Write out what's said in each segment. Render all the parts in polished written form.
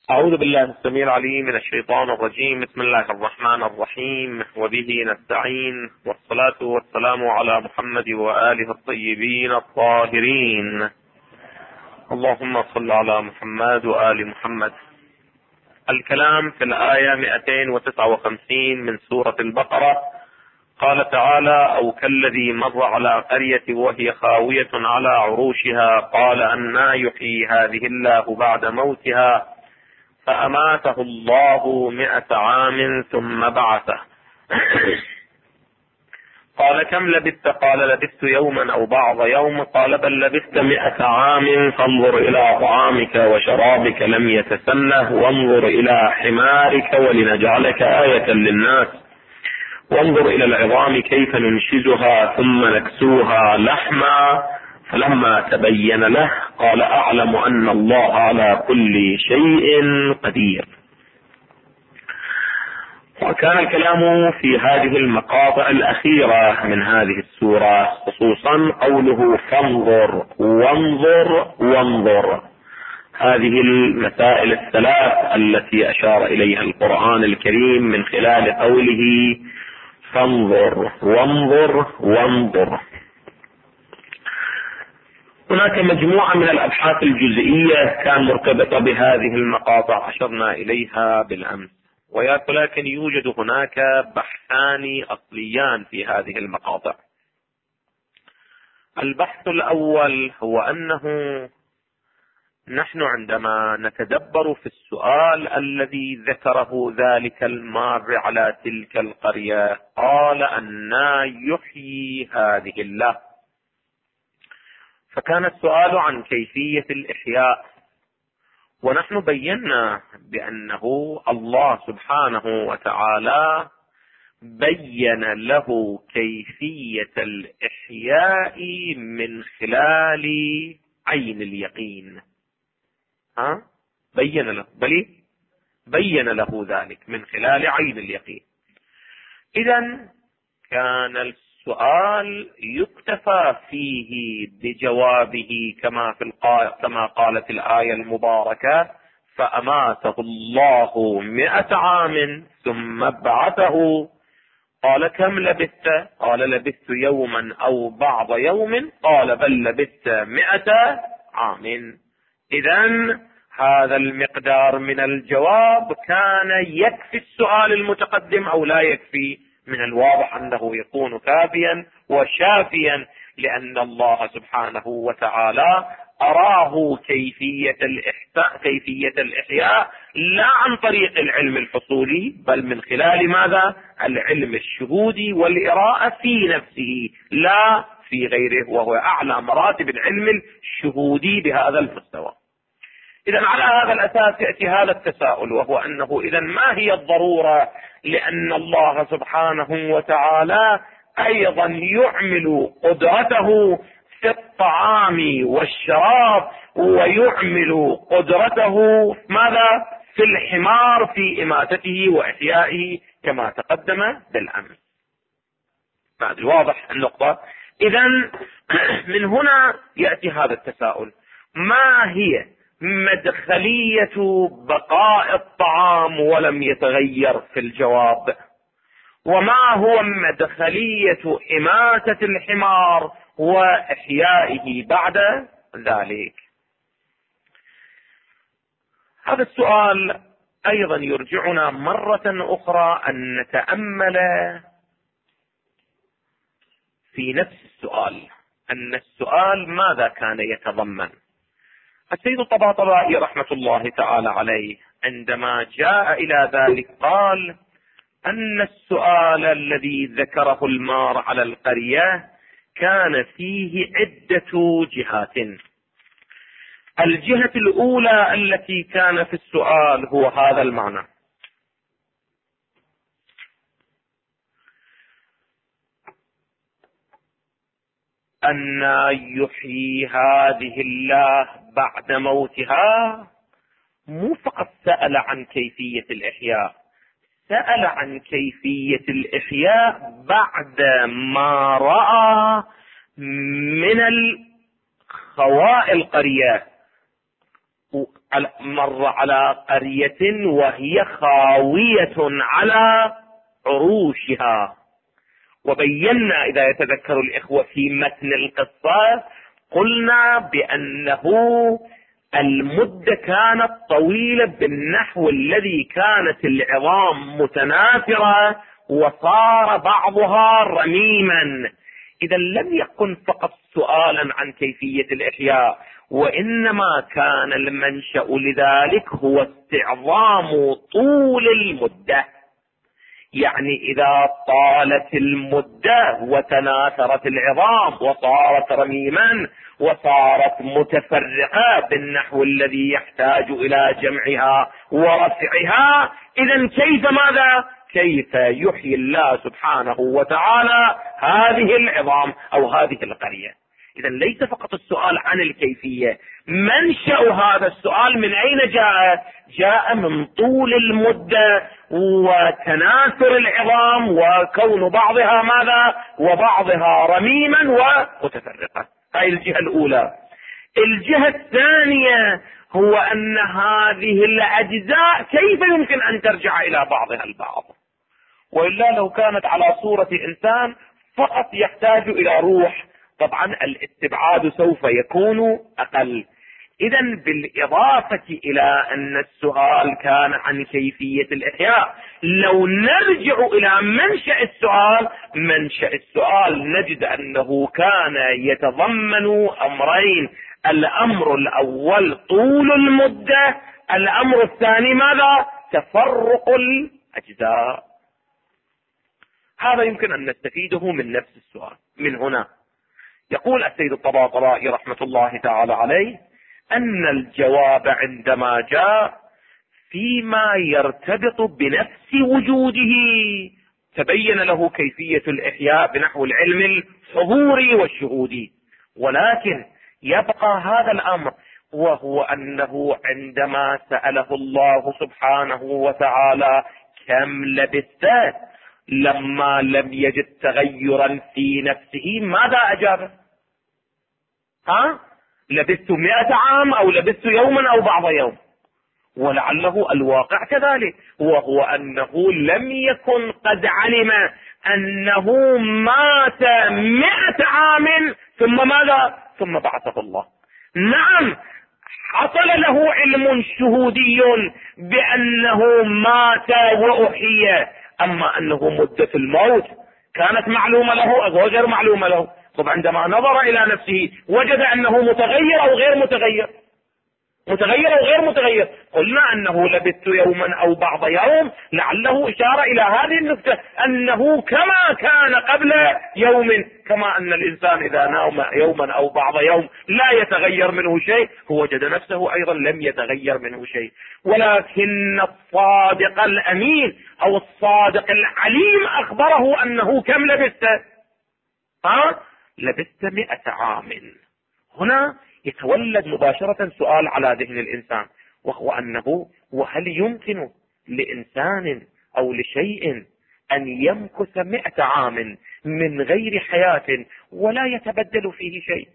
أعوذ بالله السميع العليم من الشيطان الرجيم. بسم الله الرحمن الرحيم، وبه نستعين، والصلاة والسلام على محمد وآله الطيبين الطاهرين. اللهم صل على محمد وآل محمد. الكلام في الآية 259 من سورة البقرة. قال تعالى: أو كالذي مر على قرية وهي خاوية على عروشها قال أنى يحيي هذه الله بعد موتها فأماته الله 100 عام ثم بعثه. قال: كم لبثت؟ قال: لبثت يوما أو بعض يوم. قال: بل لبثت 100 عام فانظر إلى طعامك وشرابك لم يتسنه، وانظر إلى حمارك ولنجعلك آية للناس، وانظر إلى العظام كيف ننشزها ثم نكسوها لحما. فلما تبين له قال: أعلم أن الله على كل شيء قدير. وكان الكلام في هذه المقاطع الأخيرة من هذه السورة، خصوصا قوله فانظر وانظر وانظر. هذه المسائل الثلاث التي أشار إليها القرآن الكريم من خلال قوله فانظر وانظر وانظر. هناك مجموعة من الأبحاث الجزئية كان مرتبطة بهذه المقاطع أشرنا إليها بالأمس، ولكن يوجد هناك بحثان أصليان في هذه المقاطع. البحث الأول هو أنه نحن عندما نتدبر في السؤال الذي ذكره ذلك المار على تلك القرية قال أنى يحيي هذه الله، فكان السؤال عن كيفية الإحياء، ونحن بينا بأنه الله سبحانه وتعالى بين له كيفية الإحياء من خلال عين اليقين. بين له ذلك من خلال عين اليقين. إذن كان السؤال يكتفى فيه بجوابه كما قالت الآية المباركة: فأماته الله 100 عام ثم بعثه. قال: كم لبثت؟ قال: لبثت يوما أو بعض يوم. قال: بل لبثت 100 عام. إذن هذا المقدار من الجواب كان يكفي السؤال المتقدم أو لا يكفي؟ من الواضح أنه يكون كافيا وشافيا، لأن الله سبحانه وتعالى أراه كيفية الإحياء لا عن طريق العلم الحصولي، بل من خلال ماذا؟ العلم الشهودي والإراءة في نفسه لا في غيره، وهو أعلى مراتب العلم الشهودي بهذا المستوى. إذن على هذا الأساس يأتي هذا التساؤل، وهو أنه إذن ما هي الضرورة؟ لأن الله سبحانه وتعالى أيضا يعمل قدرته في الطعام والشراب، ويعمل قدرته ماذا؟ في الحمار في إماتته وإحيائه كما تقدم بالأمس. بعد الواضح النقطة. إذن من هنا يأتي هذا التساؤل: ما هي مدخلية بقاء الطعام ولم يتغير في الجواب؟ وما هو مدخلية إماتة الحمار وإحيائه بعد ذلك؟ هذا السؤال أيضا يرجعنا مرة أخرى أن نتأمل في نفس السؤال، أن السؤال ماذا كان يتضمن. السيد الطباطبائي رحمة الله تعالى عليه عندما جاء إلى ذلك قال أن السؤال الذي ذكره المار على القرية كان فيه عدة جهات. الجهة الأولى التي كان في السؤال هو هذا المعنى: أن يحيي هذه الله بعد موتها. مو فقط سأل عن كيفية الإحياء، سأل عن كيفية الإحياء بعد ما رأى من الخواء القرية مر على قرية وهي خاوية على عروشها، وبينا إذا يتذكر الإخوة في متن القصة قلنا بأنه المدة كانت طويلة بالنحو الذي كانت العظام متناثرة وصار بعضها رميما. إذا لم يكن فقط سؤالا عن كيفية الإحياء، وإنما كان المنشأ لذلك هو استعظام طول المدة. يعني إذا طالت المدة وتناثرت العظام وصارت رميما وصارت متفرقة بالنحو الذي يحتاج إلى جمعها ورفعها، إذا كيف يحيي الله سبحانه وتعالى هذه العظام أو هذه القرية؟ إذا ليس فقط السؤال عن الكيفية، منشأ هذا السؤال من أين جاء من طول المدة وتناثر العظام وكون بعضها وبعضها رميما ومتفرقة. هذه الجهة الأولى. الجهة الثانية هو أن هذه الأجزاء كيف يمكن أن ترجع إلى بعضها البعض؟ وإلا لو كانت على صورة إنسان فقط يحتاج إلى روح، طبعا الاستبعاد سوف يكون أقل. إذا بالإضافة إلى أن السؤال كان عن كيفية الإحياء، لو نرجع إلى منشأ السؤال نجد أنه كان يتضمن أمرين: الأمر الأول طول المدة، الأمر الثاني تفرق الأجزاء. هذا يمكن أن نستفيده من نفس السؤال. من هنا يقول السيد الطباطبائي رحمة الله تعالى عليه أن الجواب عندما جاء فيما يرتبط بنفس وجوده تبين له كيفية الإحياء بنحو العلم الحضوري والشهودي، ولكن يبقى هذا الأمر، وهو أنه عندما سأله الله سبحانه وتعالى كم لبثت لما لم يجد تغيرا في نفسه، ماذا أجاب؟ لبثت 100 عام أو لبثت يوما أو بعض يوم. ولعله الواقع كذلك، وهو أنه لم يكن قد علم أنه مات 100 عام ثم بعثه الله. نعم، حصل له علم شهودي بأنه مات وأحيي، أما أنه مدة الموت كانت معلومة له أو غير معلومة له. طب عندما نظر إلى نفسه وجد أنه متغير أو غير متغير، قلنا أنه لبثت يوما أو بعض يوم، لعله إشارة إلى هذه النقطة، أنه كما كان قبل يوم، كما أن الإنسان إذا نام يوما أو بعض يوم لا يتغير منه شيء، هو وجد نفسه أيضا لم يتغير منه شيء. ولكن الصادق الأمين أو الصادق العليم أخبره أنه كم لبثت؟ لبثت 100 عام. هنا يتولد مباشرة سؤال على ذهن الإنسان، وهو أنه وهل يمكن لإنسان أو لشيء أن يمكث 100 عام من غير حياة ولا يتبدل فيه شيء؟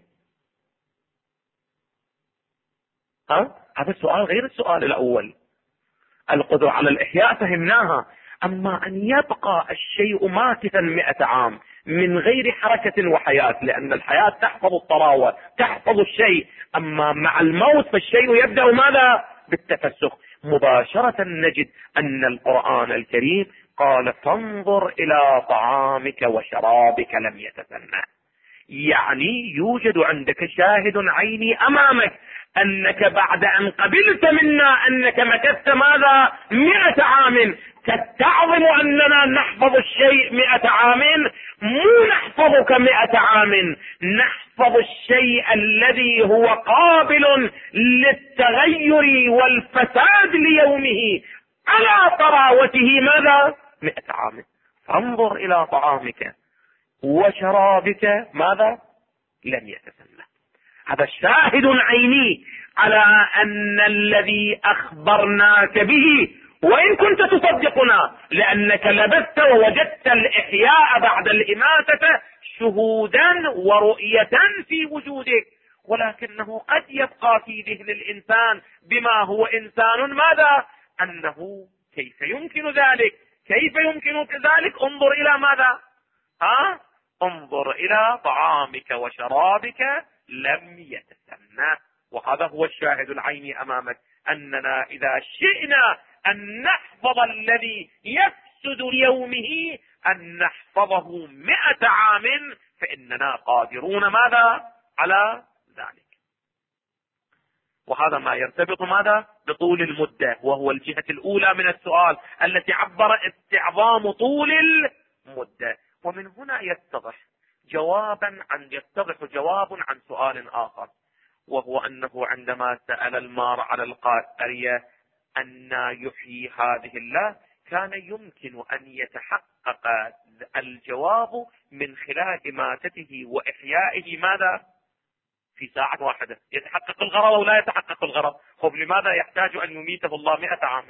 هذا السؤال غير السؤال الأول. القدرة على الإحياء فهمناها، أما أن يبقى الشيء ماكثا 100 عام من غير حركة وحياة، لأن الحياة تحفظ الطراوة، تحفظ الشيء، أما مع الموت فالشيء يبدأ بالتفسخ. مباشرة نجد أن القرآن الكريم قال: فانظر إلى طعامك وشرابك لم يتسنى. يعني يوجد عندك شاهد عيني أمامك أنك بعد أن قبلت منا أنك مكثت 100 عام، تستعظم أننا نحفظ الشيء 100 عام. مو نحفظك 100 عام، نحفظ الشيء الذي هو قابل للتغير والفساد ليومه على طراوته 100 عام. فانظر إلى طعامك وشرابك لم يتسنى. هذا شاهد عيني على أن الذي أخبرناك به، وإن كنت تصدقنا لأنك لبثت ووجدت الإحياء بعد الإماتة شهودا ورؤية في وجودك، ولكنه قد يبقى في ذهن الإنسان بما هو إنسان ماذا؟ أنه كيف يمكن ذلك؟ كيف يمكن ذلك؟ انظر إلى ماذا؟ انظر إلى طعامك وشرابك لم يتسنى. وهذا هو الشاهد العيني أمامك، أننا إذا شئنا أن نحفظ الذي يفسد ليومه أن نحفظه 100 عام فإننا قادرون ماذا؟ على ذلك. وهذا ما يرتبط ماذا؟ بطول المدة، وهو الجهة الأولى من السؤال التي عبر استعظام طول المدة. ومن هنا يتضح جواب عن سؤال آخر، وهو أنه عندما سأل المار على القرية أن يحيي هذه الله، كان يمكن أن يتحقق الجواب من خلال إماتته وإحيائه ماذا؟ في ساعة واحدة. يتحقق الغرض أو لا يتحقق الغرض؟ طب لماذا يحتاج أن يميته الله 100 عام؟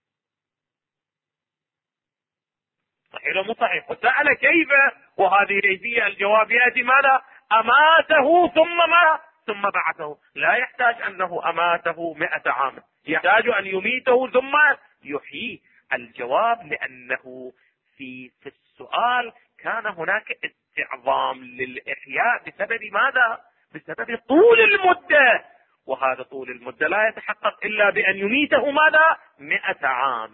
صحيح ولا مو صحيح؟ وسأل كيف، وهذه كيفية الجواب يأتي ماذا؟ أماته ثم بعثه. لا يحتاج أنه أماته 100 عام، يحتاج أن يميته ثم يحييه. الجواب لأنه في السؤال كان هناك استعظام للإحياء بسبب ماذا؟ بسبب طول المدة، وهذا طول المدة لا يتحقق إلا بأن يميته ماذا؟ 100 عام.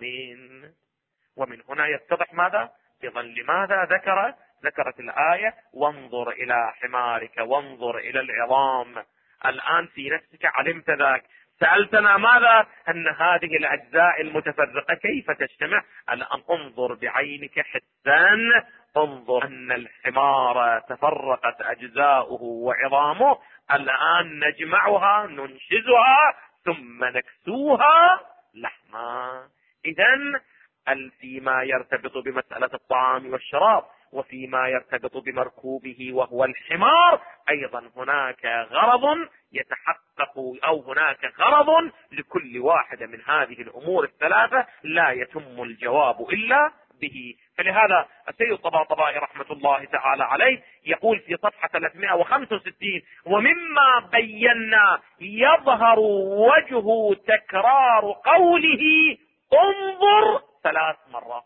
ومن هنا يتضح ماذا؟ إذن لماذا ذكرت الآية وانظر إلى حمارك وانظر إلى العظام. الآن في نفسك علمت ذاك، سألتنا ماذا؟ أن هذه الأجزاء المتفرقة كيف تجتمع؟ الآن انظر بعينك حسا، انظر أن الحمار تفرقت أجزاؤه وعظامه، الآن نجمعها ننشزها ثم نكسوها لحما. إذن فيما يرتبط بمسألة الطعام والشراب وفيما يرتبط بمركوبه وهو الحمار أيضا هناك غرض يتحقق، أو هناك غرض لكل واحدة من هذه الأمور الثلاثة لا يتم الجواب إلا به. فلهذا السيد الطباطبائي رحمة الله تعالى عليه يقول في صفحة 365: ومما بينا يظهر وجه تكرار قوله انظر 3 مرات،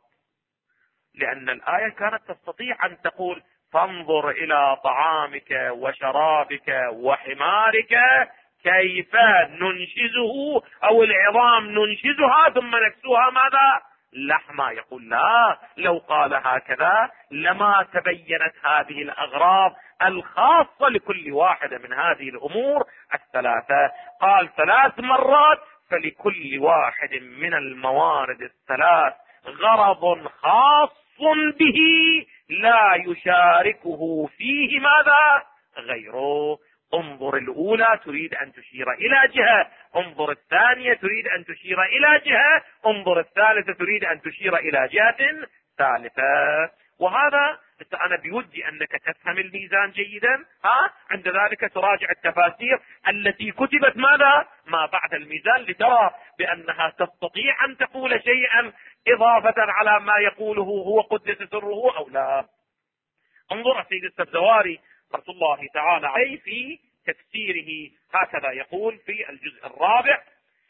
لأن الآية كانت تستطيع أن تقول فانظر إلى طعامك وشرابك وحمارك كيف ننشزه، أو العظام ننشزها ثم نكسوها ماذا؟ لحما. يقول لا، لو قال هكذا لما تبينت هذه الأغراض الخاصة لكل واحدة من هذه الأمور الثلاثة. قال 3 مرات، فلكل واحد من الموارد الثلاث غرض خاص به لا يشاركه فيه ماذا؟ غيره. انظر الأولى تريد أن تشير إلى جهة، انظر الثانية تريد أن تشير إلى جهة، انظر الثالثة تريد أن تشير إلى جهة ثالثة. وهذا أنا بودي أنك تفهم الميزان جيدا، عند ذلك تراجع التفاسير التي كتبت ماذا؟ ما بعد الميزان، لترى بأنها تستطيع أن تقول شيئا إضافة على ما يقوله هو قدس سره أو لا. انظر السيد السبزواري رحمة الله تعالى عليه في تفسيره هكذا يقول في الجزء الرابع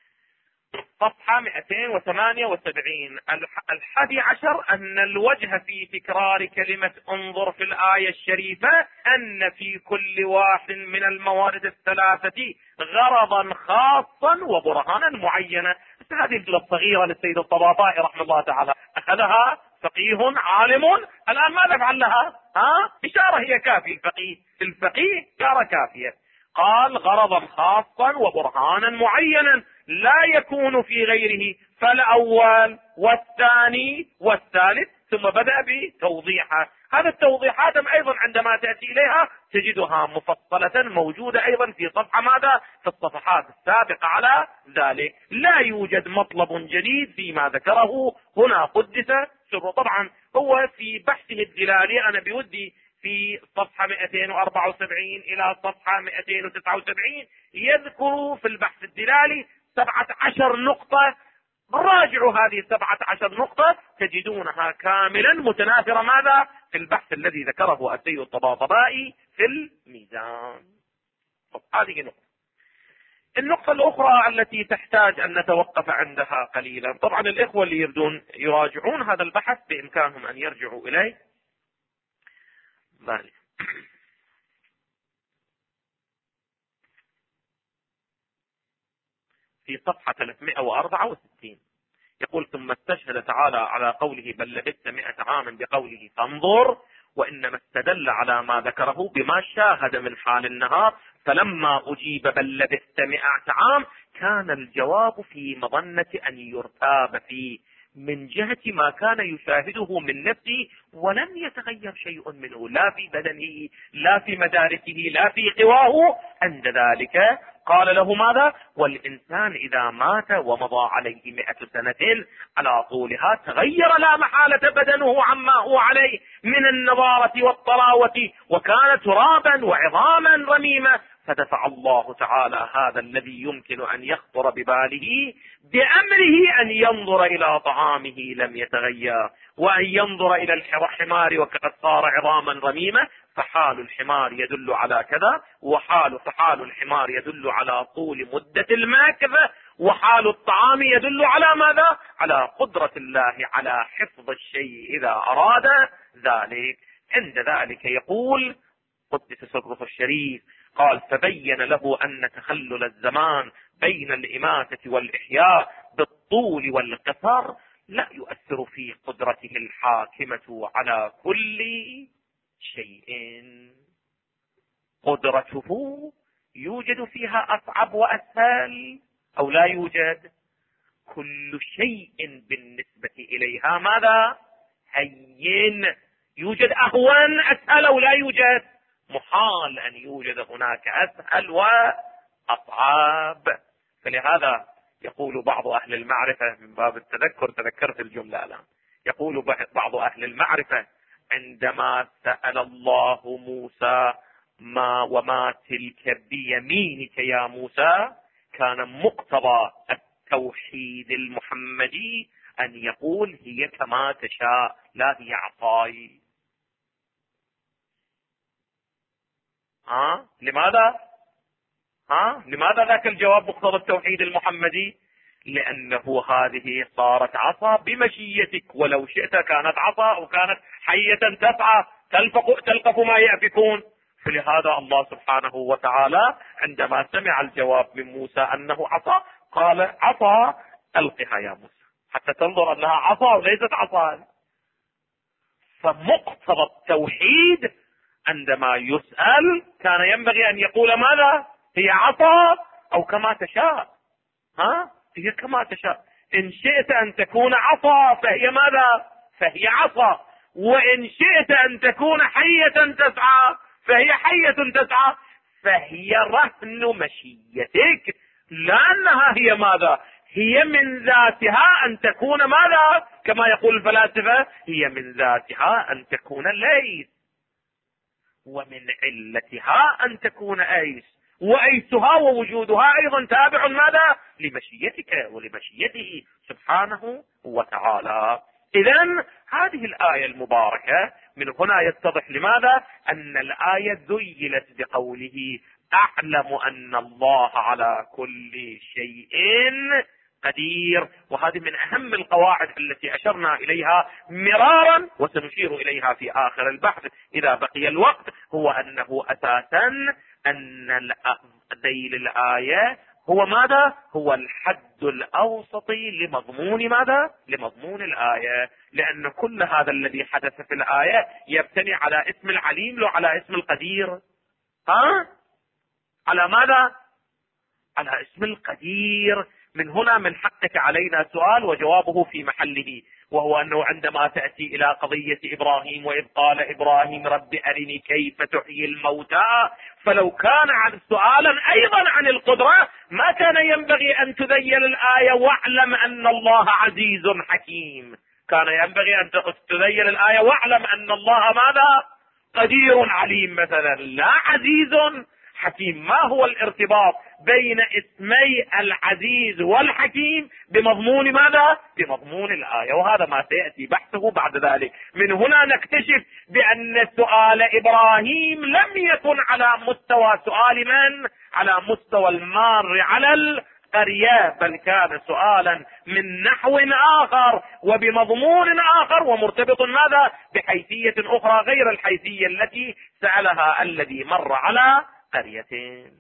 صفحة 278: 11 أن الوجه في تكرار كلمة انظر في الآية الشريفة أن في كل واحد من الموارد الثلاثة غرضا خاصا وبرهانا معينا. هذه الجملة الصغيرة للسيد الطباطبائي رحمه الله تعالى أخذها فقيه عالم، الآن ماذا فعل لها؟ إشارة هي كافية. الفقيه إشارة كافية. قال غرضا خاصا وبرهانا معينا لا يكون في غيره، فالأول والثاني والثالث، ثم بدأ بتوضيحها. هذا التوضيحات أيضا عندما تأتي إليها تجدها مفصلة موجودة أيضا في صفحة ماذا؟ في الصفحات السابقة على ذلك. لا يوجد مطلب جديد فيما ذكره هنا قدس سره. طبعا هو في بحثه الدلالي أنا بودي في صفحة 274 إلى صفحة 279 يذكر في البحث الدلالي 17 نقطة. راجعوا هذه 17 نقطة تجدونها كاملا متناثرة ماذا؟ في البحث الذي ذكره السيد الطباطبائي في الميزان. هذه نقطة. النقطة الأخرى التي تحتاج أن نتوقف عندها قليلا، طبعا الإخوة اللي يريدون يراجعون هذا البحث بإمكانهم أن يرجعوا إليه. في صفحة 364 يقول: ثم استشهد تعالى على قوله بل لبثت 100 عام بقوله فانظر، وإنما استدل على ما ذكره بما شاهد من حال النهار، فلما أجيب بل لبثت 100 عام كان الجواب في مظنة أن يرتاب فيه من جهة ما كان يشاهده من نفسه، ولم يتغير شيء منه لا في بدنه لا في مداركه لا في قواه. عند ذلك قال له ماذا؟ والإنسان إذا مات ومضى عليه 100 سنة على طولها تغير لا محالة بدنه عما هو عليه من النضارة والطراوة، وكان ترابا وعظاما رميمة، فدفع الله تعالى هذا الذي يمكن أن يخطر بباله بأمره أن ينظر إلى طعامه لم يتغير، وأن ينظر إلى الحمار وقد صار عظاما رميمة، فحال الحمار يدل على كذا، فحال الحمار يدل على طول مدة المكث، وحال الطعام يدل على ماذا؟ على قدرة الله على حفظ الشيء إذا أراد ذلك. عند ذلك يقول قدس سره الشريف، قال: فبين له أن تخلل الزمان بين الإماتة والإحياء بالطول والقصر لا يؤثر في قدرته الحاكمة على كل شيء. قدرته يوجد فيها أصعب وأسهل أو لا يوجد؟ كل شيء بالنسبة إليها ماذا؟ هين. يوجد أهون أسهل أو لا يوجد؟ محال أن يوجد هناك أسهل وأصعب. فلهذا يقول بعض أهل المعرفة من باب التذكر، تذكرت الجملة الآن، يقول بعض أهل المعرفة عندما سأل الله موسى وما تلك بيمينك يا موسى، كان مقتضى التوحيد المحمدي أن يقول هي كما تشاء لا هي عصاي. لماذا ذاك الجواب مقتضى التوحيد المحمدي؟ لأنه هذه صارت عصا بمشيتك، ولو شئت كانت عصا وكانت حية تسعى تلقف ما يأفكون. فلهذا الله سبحانه وتعالى عندما سمع الجواب من موسى أنه عصا قال: عصا ألقها يا موسى، حتى تنظر أنها عصا وليست عصا. فمقتضى التوحيد عندما يسأل كان ينبغي أن يقول ماذا؟ هي عصا أو كما تشاء. هي كما تشاء. إن شئت أن تكون عصا فهي ماذا؟ فهي عصا. وإن شئت أن تكون حية تسعى فهي حية تسعى. فهي رهن مشيتك، لأنها هي ماذا؟ هي من ذاتها أن تكون ماذا؟ كما يقول الفلاسفة، هي من ذاتها أن تكون ليس، ومن علتها أن تكون أيس، وأيسها ووجودها أيضا تابع ماذا؟ لمشيتك ولمشيته سبحانه وتعالى. إذن هذه الآية المباركة من هنا يتضح لماذا أن الآية ذيلت بقوله: أعلم أن الله على كل شيء قدير. وهذه من أهم القواعد التي أشرنا إليها مرارا وسنشير إليها في آخر البحث إذا بقي الوقت، هو أنه أساسا أن ذيل الآية هو ماذا؟ هو الحد الأوسط لمضمون ماذا؟ لمضمون الآية. لأن كل هذا الذي حدث في الآية يبتني على اسم العليم لو على اسم القدير. على ماذا؟ على اسم القدير. من هنا من حقك علينا سؤال وجوابه في محله، وهو أنه عندما تأتي إلى قضية إبراهيم وإذ قال إبراهيم رب أرني كيف تحيي الموتى، فلو كان عن سؤالا أيضا عن القدرة ما كان ينبغي أن تذيل الآية واعلم أن الله عزيز حكيم. كان ينبغي أن تذيل الآية واعلم أن الله ماذا؟ قدير عليم مثلا، لا عزيز حكيم. ما هو الارتباط بين اسمي العزيز والحكيم؟ بمضمون ماذا؟ بمضمون الآية، وهذا ما سيأتي بحثه بعد ذلك. من هنا نكتشف بأن سؤال إبراهيم لم يكن على مستوى سؤال من؟ على مستوى المار على القرية، بل كان سؤالا من نحو آخر وبمضمون آخر ومرتبط ماذا؟ بحيثية أخرى غير الحيثية التي سألها الذي مر على قريتين.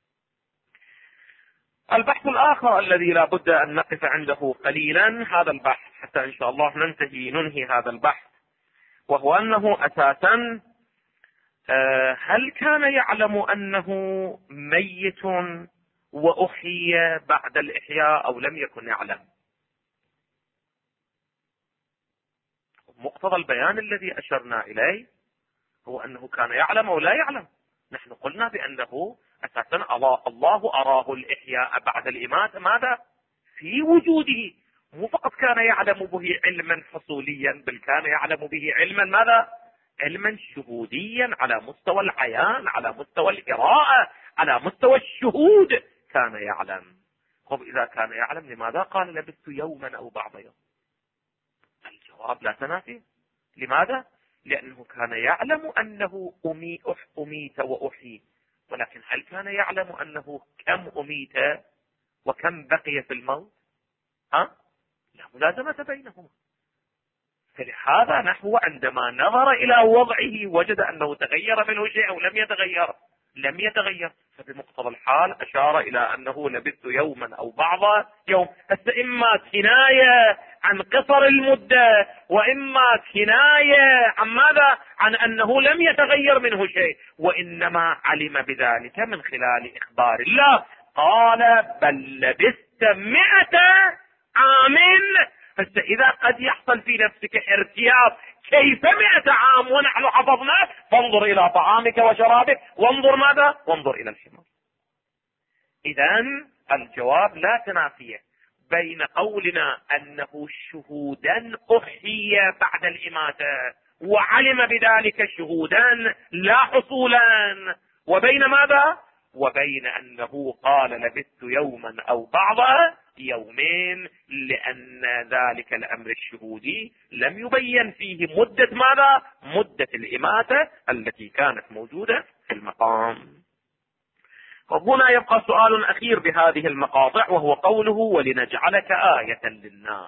البحث الآخر الذي لا بد أن نقف عنده قليلا، هذا البحث حتى إن شاء الله ننهي هذا البحث، وهو أنه أساسا هل كان يعلم أنه ميت وأحيي بعد الإحياء أو لم يكن يعلم؟ مقتضى البيان الذي أشرنا إليه هو أنه كان يعلم أو لا يعلم. نحن قلنا بأنه أساسا الله أراه الإحياء بعد الإماتة ماذا؟ في وجوده، مو فقط كان يعلم به علما حصوليا، بل كان يعلم به علما ماذا؟ علما شهوديا على مستوى العيان، على مستوى القراءة، على مستوى الشهود كان يعلم. طب إذا كان يعلم لماذا قال لبثت يوما أو بعض يوم؟ الجواب لا تنافي. لماذا؟ لأنه كان يعلم أنه أميت وأحيي، ولكن هل كان يعلم أنه كم أميت وكم بقي في الموت؟ لا ملازمة بينهما. فلهذا نحو عندما نظر إلى وضعه وجد أنه تغير منه شيء أو لم يتغير؟ لم يتغير. فبمقتضى الحال أشار إلى أنه لبثت يوما أو بعض يوم. إما كناية عن قصر المدة، وإما كناية عن ماذا؟ عن أنه لم يتغير منه شيء، وإنما علم بذلك من خلال إخبار الله. قال بل لبثت 100 عام. إذا قد يحصل في نفسك ارتياب، كيف 100 عام ونحن حفظناه؟ فانظر إلى طعامك وشرابك، وانظر ماذا؟ وانظر إلى الحمار. إذن الجواب لا تنافيه بين قولنا أنه شهودا أحيي بعد الإماتة وعلم بذلك شهودا لا حصولا، وبين ماذا؟ وبين أنه قال لبثت يوما أو بعض يومين، لأن ذلك الأمر الشهودي لم يبين فيه مدة ماذا؟ مدة الإماتة التي كانت موجودة في المقام. وهنا يبقى سؤال أخير بهذه المقاطع، وهو قوله ولنجعلك آية للناس.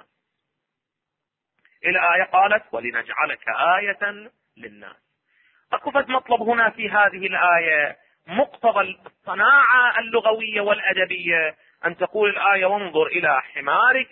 الآية قالت ولنجعلك آية للناس. أكفت مطلب هنا في هذه الآية مقتضى الصناعة اللغوية والأدبية أن تقول الآية وانظر إلى حمارك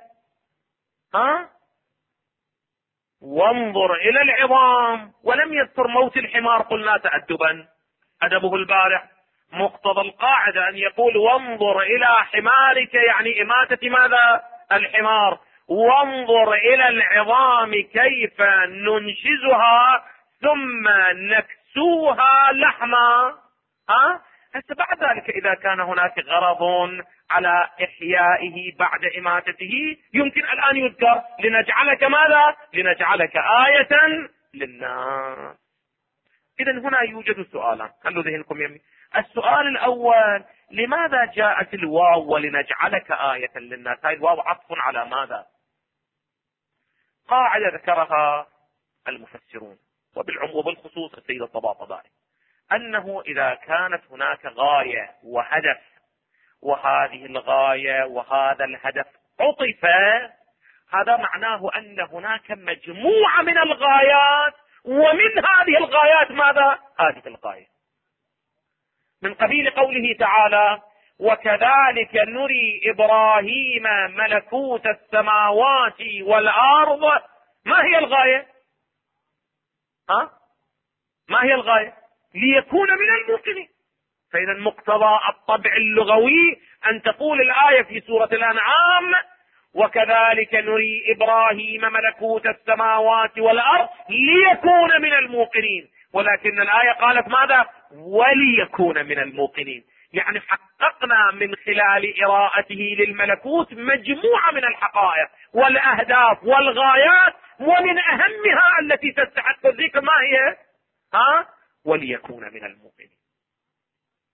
وانظر إلى العظام، ولم يذكر موت الحمار. قلنا تأدبا أدبه البارع. مقتضى القاعدة أن يقول وانظر إلى حمارك، يعني إماتة ماذا؟ الحمار. وانظر إلى العظام كيف ننشزها ثم نكسوها لحما. هسه بعد ذلك إذا كان هناك غرض على إحيائه بعد إماتته يمكن الآن يذكر لنجعلك ماذا؟ لنجعلك آية للناس. إذن هنا يوجد سؤالان، خلوا ذهنكم يمي. السؤال الأول، لماذا جاءت الواو ولنجعلك آية للناس؟ هاي الواو عطف على ماذا؟ قاعدة ذكرها المفسرون وبالعموم وبالخصوص السيد الطباطبائي، أنه إذا كانت هناك غاية وهدف، وهذه الغاية وهذا الهدف عطف، هذا معناه أن هناك مجموعة من الغايات، ومن هذه الغايات ماذا؟ هذه الغاية. من قبيل قوله تعالى وكذلك نري إبراهيم ملكوت السماوات والأرض. ما هي الغاية؟ ما هي الغاية؟ ليكون من الموقنين. فإذا مقتضى الطبع اللغوي أن تقول الآية في سورة الأنعام وكذلك نري إبراهيم ملكوت السماوات والأرض ليكون من الموقنين، ولكن الآية قالت ماذا؟ وليكون من الموقنين. يعني حققنا من خلال قراءته للملكوت مجموعة من الحقائق والأهداف والغايات، ومن أهمها التي تستحق الذكر ما هي؟ وليكون من المؤمنين.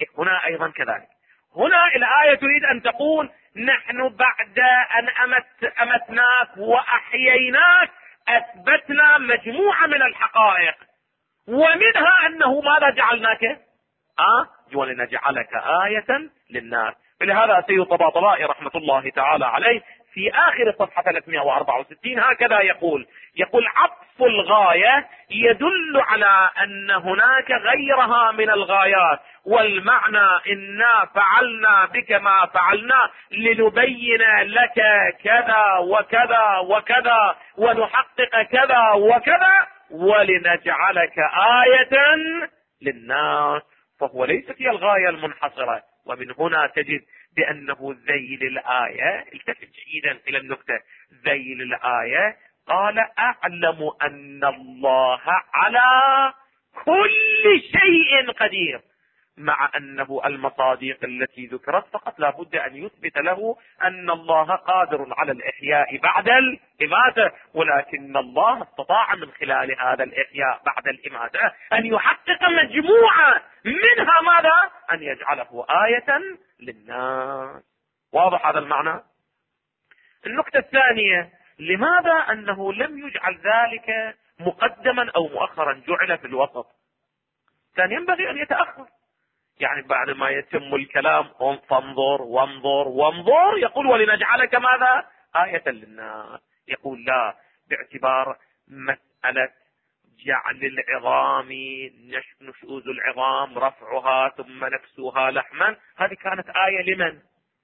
هنا أيضا كذلك. هنا الآية تريد أن تقول نحن بعد أن أمتناك وأحييناك أثبتنا مجموعة من الحقائق، ومنها أنه ماذا جعلناك؟ ولنجعلك آية للناس. فلهذا سيد الطباطبائي رحمة الله تعالى عليه في آخر صفحة 364 هكذا يقول عطف الغاية يدل على أن هناك غيرها من الغايات، والمعنى إنا فعلنا بك ما فعلنا لنبين لك كذا وكذا وكذا ونحقق كذا وكذا ولنجعلك آية للناس. فهو ليست هي الغاية المنحصرة. ومن هنا تجد بأنه ذيل الآية، التفت جيدا إلى النكتة، ذيل الآية قال أعلم أن الله على كل شيء قدير، مع أنه المصادق التي ذكرت فقط لا بد أن يثبت له أن الله قادر على الإحياء بعد الإماتة، ولكن الله استطاع من خلال هذا الإحياء بعد الإماتة أن يحقق مجموعة منها ماذا؟ أن يجعله آية للناس. واضح هذا المعنى؟ النقطة الثانية، لماذا أنه لم يجعل ذلك مقدما أو مؤخرا، جعل في الوسط؟ كان ينبغي أن يتأخر، يعني بعد ما يتم الكلام فانظر وانظر وانظر يقول ولنجعلك ماذا؟ آية للناس. يقول لا، باعتبار مسألة جعل العظام نشوز العظام رفعها ثم نكسوها لحما، هذه كانت آية لمن؟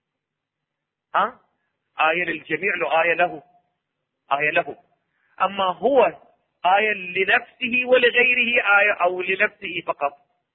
آية للجميع، آية له، آية له. أما هو آية لنفسه ولغيره آية، أو لنفسه فقط؟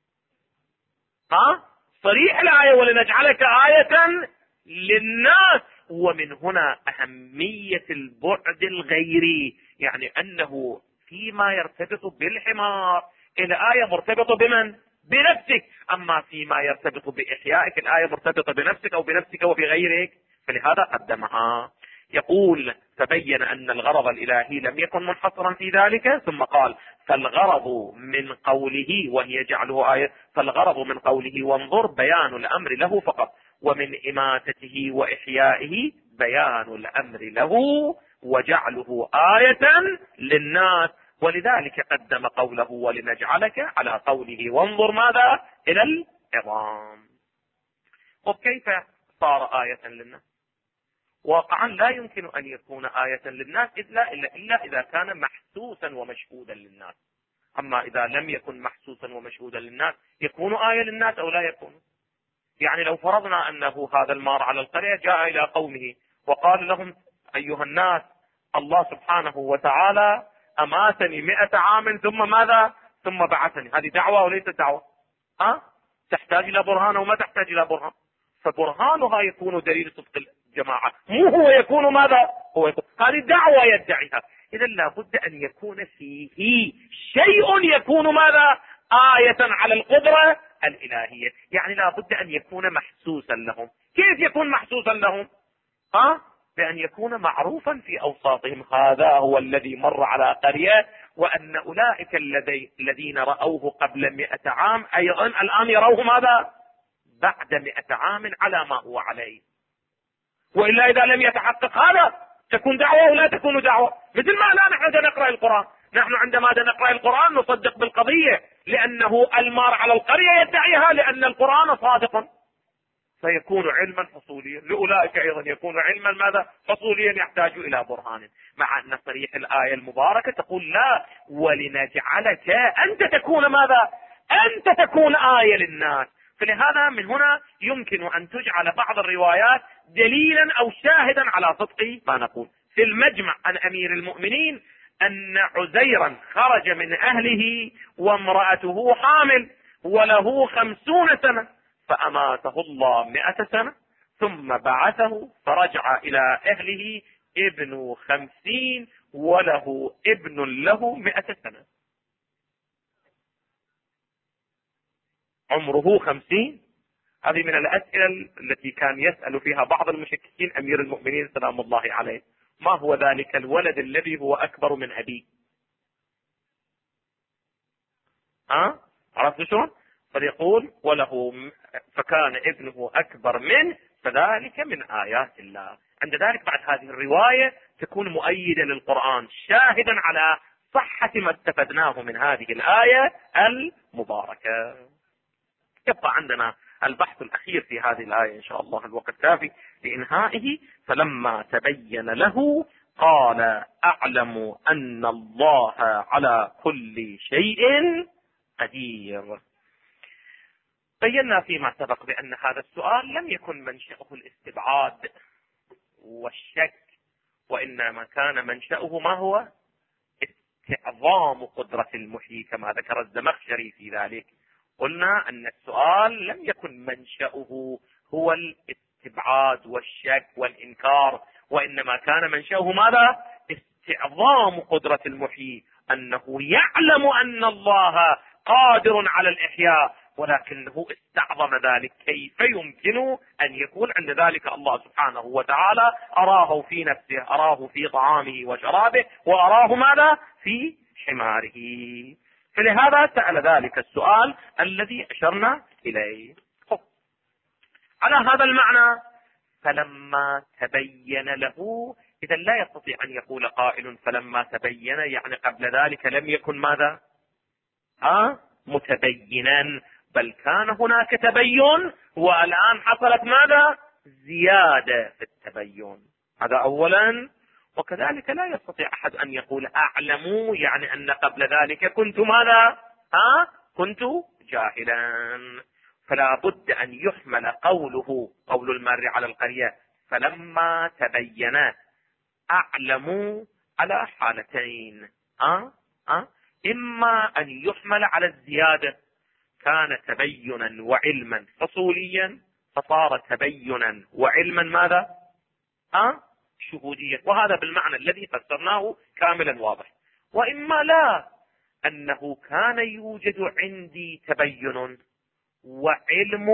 صريح الآية ولنجعلك آية للناس. ومن هنا أهمية البعد الغيري، يعني أنه فيما يرتبط بالحمار الآية مرتبطة بمن؟ بنفسك. أما فيما يرتبط بإحيائك الآية مرتبطة بنفسك أو بنفسك وبغيرك، فلهذا قدمها. يقول تبين أن الغرض الإلهي لم يكن منحصرا في ذلك، ثم قال فالغرض من قوله وهي جعله آية، فالغرض من قوله وانظر بيان الأمر له فقط، ومن إماتته وإحيائه بيان الأمر له وجعله آية للناس. ولذلك قدم قوله ولنجعلك على قوله وانظر ماذا؟ إلى العظام. وكيف صار آية للناس؟ واقعا لا يمكن أن يكون آية للناس إلا إذا كان محسوسا ومشهودا للناس. أما إذا لم يكن محسوسا ومشهودا للناس يكون آية للناس أو لا يكون؟ يعني لو فرضنا أنه هذا المار على القرية جاء إلى قومه وقال لهم أيها الناس الله سبحانه وتعالى أماتني 100 عام ثم ماذا؟ ثم بعثني. هذه دعوة وليست دعوة؟ تحتاج إلى برهان وما تحتاج إلى برهان. فبرهانها يكون دليل صدق الجماعة، مو هو يكون ماذا؟ هو يكون هذه دعوة يدعيها. إذا لابد أن يكون فيه شيء يكون ماذا؟ آية على القدرة الإلهية. يعني لابد أن يكون محسوسا لهم. كيف يكون محسوسا لهم؟ بأن يكون معروفا في أوساطهم هذا هو الذي مر على قرية، وأن أولئك الذين رأوه قبل 100 عام أيضا الآن يروه ماذا؟ بعد 100 عام على ما هو عليه. وإلا إذا لم يتحقق هذا تكون دعوة ولا تكون دعوة. مثل ما لا نحن نقرأ القرآن، نحن عندما نقرأ القرآن نصدق بالقضية لأنه المار على القرية يدعيها لأن القرآن صادق، فيكون علما حصوليا. لأولئك أيضا يكون علما ماذا؟ حصوليا يحتاج إلى برهان. مع أن صريح الآية المباركة تقول لا، ولنجعلك أنت تكون ماذا؟ أنت تكون آية للناس. فلهذا من هنا يمكن أن تجعل بعض الروايات دليلا أو شاهدا على صدق ما نقول. في المجمع عن أمير المؤمنين أن عزيرا خرج من أهله وامرأته حامل وله 50 سنة، فأماته الله 100 سنة ثم بعثه فرجع إلى أهله ابن 50 وله ابن له 100 سنة، عمره 50. هذه من الأسئلة التي كان يسأل فيها بعض المشككين أمير المؤمنين سلام الله عليه، ما هو ذلك الولد الذي هو أكبر من أبيه؟ عرفت شلون؟ فيقول وله فكان ابنه أكبر منه فذلك من آيات الله. عند ذلك بعد هذه الرواية تكون مؤيدة للقرآن شاهدا على صحة ما استفدناه من هذه الآية المباركة. يبقى عندنا البحث الأخير في هذه الآية إن شاء الله، الوقت كافي لإنهائه. فلما تبين له قال أعلم أن الله على كل شيء قدير. بينا فيما سبق بأن هذا السؤال لم يكن منشأه الاستبعاد والشك، وإنما كان منشأه ما هو؟ استعظام قدرة المحيي كما ذكر الزمخشري في ذلك. قلنا أن السؤال لم يكن منشأه هو الاستبعاد والشك والإنكار، وإنما كان منشأه ماذا؟ استعظام قدرة المحيي، أنه يعلم أن الله قادر على الإحياء، ولكنه استعظم ذلك. كيف يمكن أن يكون عند ذلك الله سبحانه وتعالى أراه في نفسه، أراه في طعامه وشرابه، وأراه ماذا؟ في حماره. فلهذا سأل ذلك السؤال الذي أشرنا إليه. على هذا المعنى فلما تبين له، إذا لا يستطيع أن يقول قائل فلما تبين يعني قبل ذلك لم يكن ماذا؟ متبينا، بل كان هناك تبين والآن حصلت ماذا؟ زيادة في التبين. هذا أولا. وكذلك لا يستطيع أحد أن يقول أعلم يعني أن قبل ذلك كنت ماذا؟ كنت جاهلا. فلا بد أن يحمل قوله قول المار على القرية فلما تبين أعلم على حالتين. إما أن يحمل على الزيادة، كان تبينا وعلما فصوليا فصار تبينا وعلما ماذا؟ شهوديا، وهذا بالمعنى الذي فسرناه كاملا واضح. وإما لا، أنه كان يوجد عندي تبين وعلم،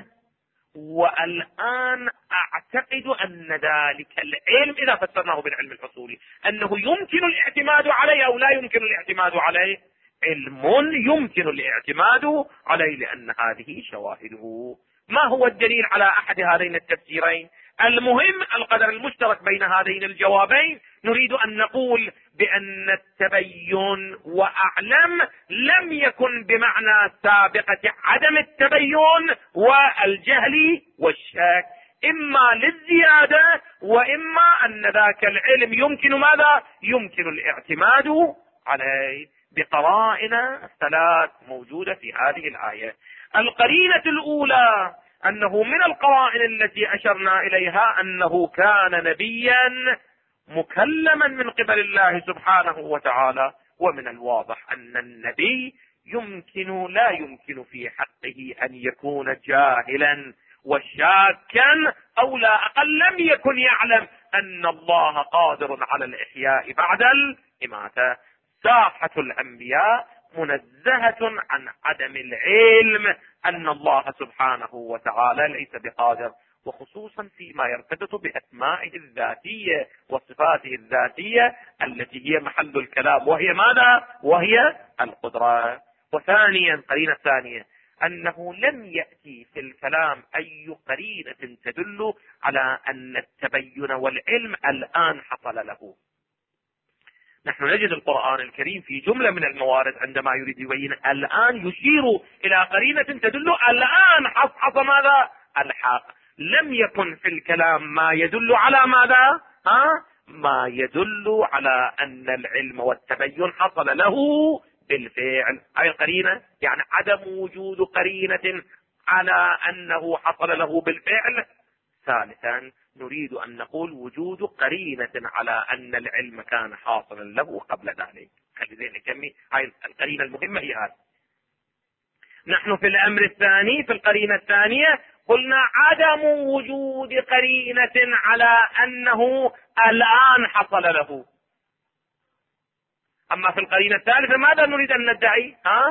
والآن أعتقد أن ذلك العلم إذا فسرناه بالعلم الحصولي أنه يمكن الاعتماد عليه أو لا يمكن الاعتماد عليه. علم يمكن الاعتماد عليه لأن هذه شواهده. ما هو الدليل على أحد هذين التفسيرين؟ المهم القدر المشترك بين هذين الجوابين. نريد أن نقول بأن التبين وأعلم لم يكن بمعنى سابقة عدم التبين والجهل والشك، إما للزيادة وإما أن ذاك العلم يمكن ماذا؟ يمكن الاعتماد عليه بقرائن ثلاث موجودة في هذه الآية. القرينة الأولى أنه من القرائن التي أشرنا إليها أنه كان نبيا مكلما من قبل الله سبحانه وتعالى، ومن الواضح أن النبي لا يمكن في حقه أن يكون جاهلا وشاكا، أو لا أقل لم يكن يعلم أن الله قادر على الإحياء بعد الإماتة. ساحة الأنبياء منزهة عن عدم العلم أن الله سبحانه وتعالى ليس بقادر، وخصوصا فيما يرتبط بأسمائه الذاتية وصفاته الذاتية التي هي محل الكلام، وهي ماذا؟ وهي القدرة. وثانيا قرينة ثانية أنه لم يأتي في الكلام أي قرينة تدل على أن التبين والعلم الآن حصل له. نحن نجد القرآن الكريم في جملة من الموارد عندما يريد يبين الآن يشير إلى قرينة تدل الآن حصل ماذا؟ الحق. لم يكن في الكلام ما يدل على ماذا؟ ما يدل على أن العلم والتبين حصل له بالفعل. أي قرينة يعني عدم وجود قرينة على أنه حصل له بالفعل. ثالثا نريد أن نقول وجود قرينة على أن العلم كان حاصلا له قبل ذلك. خلينا نكمل هاي القرينة المهمة هي هذه. نحن في الأمر الثاني في القرينة الثانية قلنا عدم وجود قرينة على أنه الآن حصل له. أما في القرينة الثالثة ماذا نريد أن ندعي؟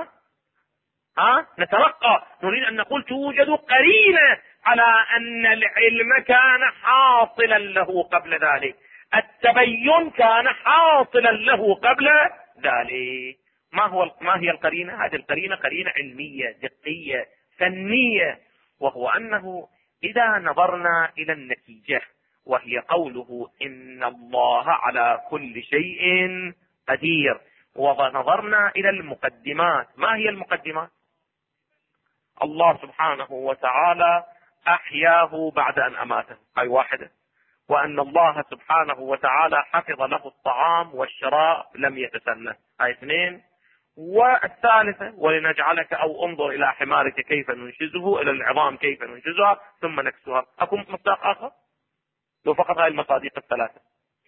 نترقى، نريد أن نقول توجد قرينة على أن العلم كان حاصلا له قبل ذلك، التبين كان حاصلا له قبل ذلك. ما هي القرينة؟ هذه القرينة قرينة علمية دقية فنية، وهو أنه إذا نظرنا إلى النتيجة وهي قوله إن الله على كل شيء قدير، ونظرنا إلى المقدمات، ما هي المقدمات؟ الله سبحانه وتعالى أحياه بعد أن أماته، هاي واحدة. وأن الله سبحانه وتعالى حفظ له الطعام والشراء لم يتسنه، هاي اثنين. والثالثة ولنجعلك أو انظر إلى حمارك كيف ننشزه، إلى العظام كيف ننشزها ثم نكسوها. أكو مصداق آخر؟ لو فقط هاي المصادق الثلاثة.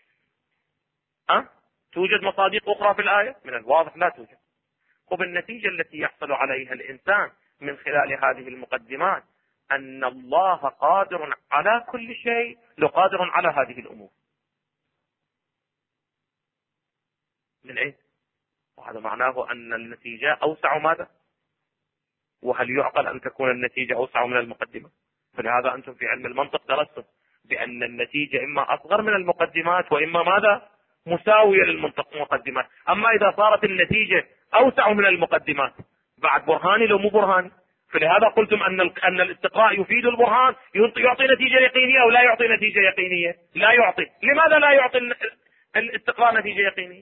توجد مصادق أخرى في الآية؟ من الواضح لا توجد. وبالنتيجة التي يحصل عليها الإنسان من خلال هذه المقدمات أن الله قادر على كل شيء، لقادر على هذه الأمور. من أين؟ وهذا معناه أن النتيجة أوسع ماذا؟ وهل يعقل أن تكون النتيجة أوسع من المقدمة؟ فلهذا أنتم في علم المنطق درستم بأن النتيجة إما أصغر من المقدمات وإما ماذا؟ مساوية للمقدمات. أما إذا صارت النتيجة أوسع من المقدمات بعد برهاني لو مو برهاني. فلهذا قلتم أن الاستقراء يفيد البرهان، يعطي نتيجة يقينية أو لا يعطي نتيجة يقينية؟ لا يعطي. لماذا لا يعطي الاستقراء نتيجة يقينية؟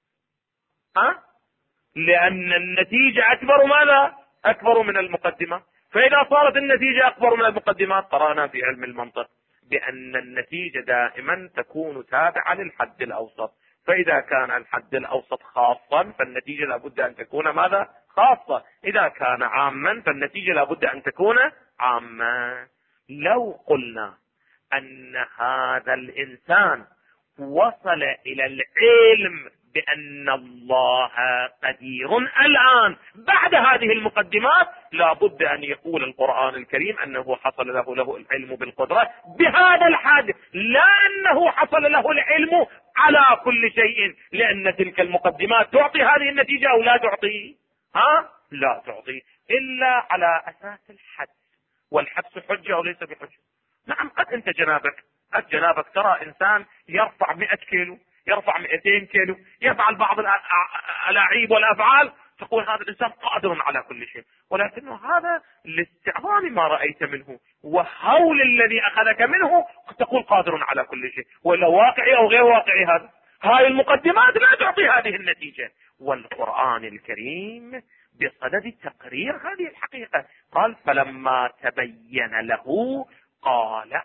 لأن النتيجة أكبر ماذا؟ أكبر من المقدمة. فإذا صارت النتيجة أكبر من المقدمات قرأنا في علم المنطق بأن النتيجة دائما تكون تابعة للحد الأوسط، فإذا كان الحد الأوسط خاصا فالنتيجة لابد أن تكون ماذا؟ خاصة. إذا كان عاما فالنتيجة لابد أن تكون عامة. لو قلنا أن هذا الإنسان وصل إلى العلم بأن الله قدير الآن بعد هذه المقدمات، لابد أن يقول القرآن الكريم أنه حصل له العلم بالقدرة بهذا الحد، لا أنه حصل له العلم على كل شيء، لأن تلك المقدمات تعطي هذه النتيجة أو لا تعطي؟ لا تعطي إلا على أساس الحد، والحدس حجة أو ليس بحجة. نعم، قد أنت جنابك ترى إنسان يرفع 100 كيلو، يرفع 200 كيلو، يفعل بعض الألاعيب والأفعال، تقول هذا الإنسان قادر على كل شيء، ولكنه هذا لاستعظام ما رأيت منه وهول الذي أخذك منه تقول قادر على كل شيء، ولا واقعي أو غير واقعي. هاي المقدمات لا تعطي هذه النتيجة. والقرآن الكريم بصدد تقرير هذه الحقيقة قال فلما تبين له قال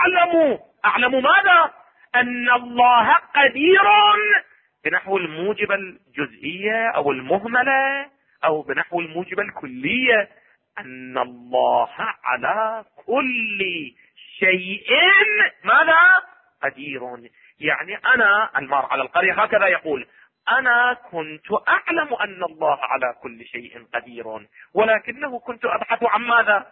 أعلم ماذا؟ أن الله قدير، بنحو الموجب الجزئية أو المهملة أو بنحو الموجب الكلية، أن الله على كل شيء ماذا؟ قدير. يعني أنا المار على القرية هكذا يقول أنا كنت أعلم أن الله على كل شيء قدير، ولكنه كنت أبحث عن ماذا؟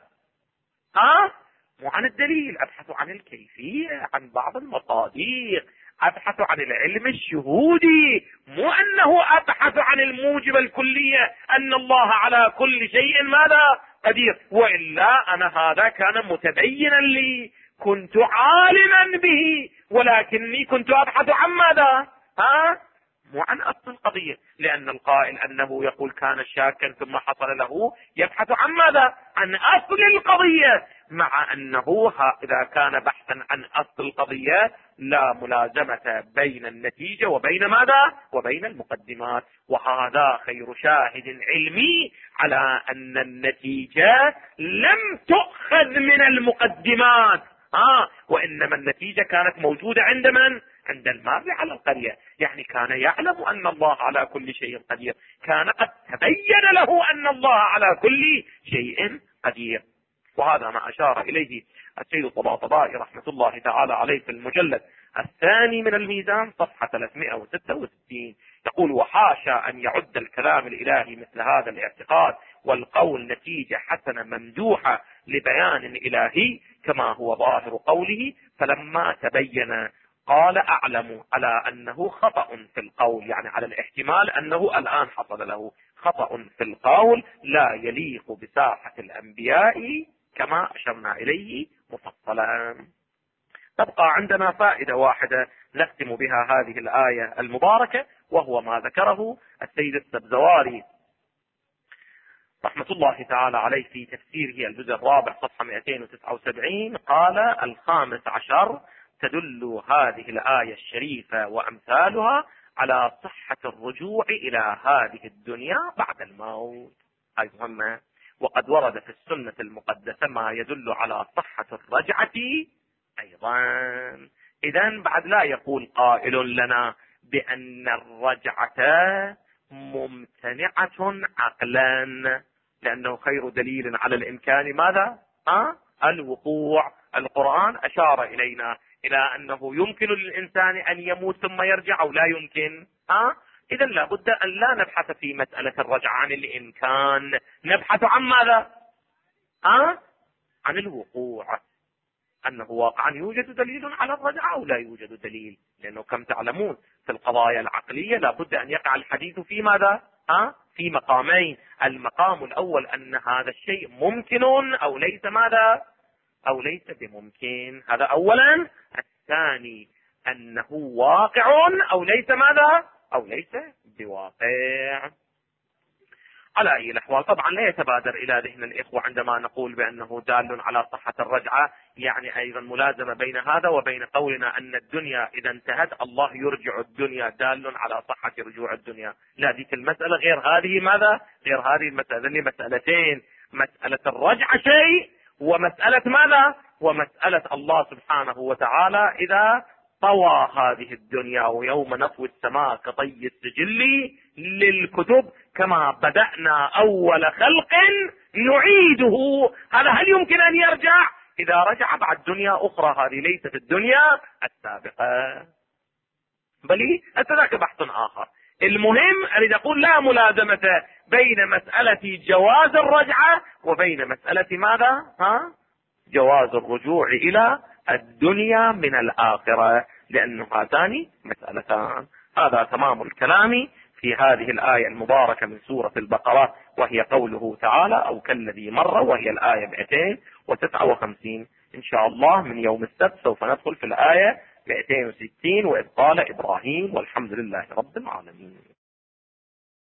مو عن الدليل، أبحث عن الكيفية، عن بعض المصادق، أبحث عن العلم الشهودي، مو أنه أبحث عن الموجب الكلية أن الله على كل شيء ماذا؟ قدير. وإلا أنا هذا كان متبينا لي، كنت عالما به، ولكني كنت أبحث عن ماذا؟ مو عن أصل القضية، لأن القائل أنه يقول كان شاكا ثم حصل له يبحث عن ماذا؟ عن أصل القضية، مع أنه إذا كان بحثا عن أصل القضية لا ملازمة بين النتيجة وبين ماذا؟ وبين المقدمات. وهذا خير شاهد علمي على أن النتيجة لم تؤخذ من المقدمات، وإنما النتيجة كانت موجودة عند من؟ عند المار على القرية. يعني كان يعلم أن الله على كل شيء قدير، كان قد تبين له أن الله على كل شيء قدير. وهذا ما أشار إليه السيد الطباطبائي رحمة الله تعالى عليه في المجلد الثاني من الميزان صفحة 366، يقول وحاشا أن يعد الكلام الإلهي مثل هذا الاعتقاد والقول نتيجة حسنة ممدوحة لبيان إلهي كما هو ظاهر قوله فلما تبين قال أعلم، على أنه خطأ في القول، يعني على الاحتمال أنه الآن حصل له خطأ في القول لا يليق بساحة الأنبياء كما أشرنا إليه مفصلا. تبقى عندنا فائدة واحدة نختم بها هذه الآية المباركة، وهو ما ذكره السيد السبزواري رحمة الله تعالى عليه في تفسيره الجزء الرابع صفحة 279. قال: 15 تدل هذه الآية الشريفة وأمثالها على صحة الرجوع إلى هذه الدنيا بعد الموت. هذه مهمة. وقد ورد في السنة المقدسة ما يدل على صحة الرجعة أيضا. إذن بعد لا يقول قائل لنا بأن الرجعة ممتنعة عقلا، لأنه خير دليل على الإمكان ماذا؟ الوقوع. القرآن أشار إلينا إلى أنه يمكن للإنسان أن يموت ثم يرجع أو لا يمكن. إذن لا بد أن لا نبحث في مسألة الرجعة عن الإمكان، نبحث عن ماذا؟ عن الوقوع، أنه واقعا يوجد دليل على الرجعة أو لا يوجد دليل. لأنه كم تعلمون في القضايا العقلية لا بد أن يقع الحديث في ماذا؟ في مقامين. المقام الأول أن هذا الشيء ممكن أو ليس ماذا؟ أو ليس بممكن، هذا أولا. الثاني أنه واقع أو ليس ماذا؟ أو ليس بواقع. على أي الأحوال طبعا لا يتبادر إلى ذهن الإخوة عندما نقول بأنه دال على صحة الرجعة يعني أيضا ملازمة بين هذا وبين قولنا أن الدنيا إذا انتهت الله يرجع الدنيا، دال على صحة رجوع الدنيا. لا، ذيك المسألة غير هذه ماذا؟ غير هذه المسألة. ذني مسألتين: مسألة الرجعة شيء، ومسألة ماذا؟ ومسألة الله سبحانه وتعالى إذا طوى هذه الدنيا، ويوم نطوي السماء كطي السجل للكتب كما بدأنا أول خلق نعيده. هذا هل يمكن أن يرجع؟ إذا رجع بعد دنيا أخرى، هذه ليست الدنيا السابقة، بل ذاك بحث آخر. المهم أن يقول لا ملازمة بين مسألة جواز الرجعة وبين مسألة ماذا؟ جواز الرجوع إلى الدنيا من الآخرة، لأن هاتان مسألتان. هذا تمام الكلام في هذه الآية المباركة من سورة البقرة، وهي قوله تعالى: أو كالذي مر، وهي الآية 259. إن شاء الله من يوم السبت سوف ندخل في الآية 260: وإذ قال إبراهيم، والحمد لله رب العالمين.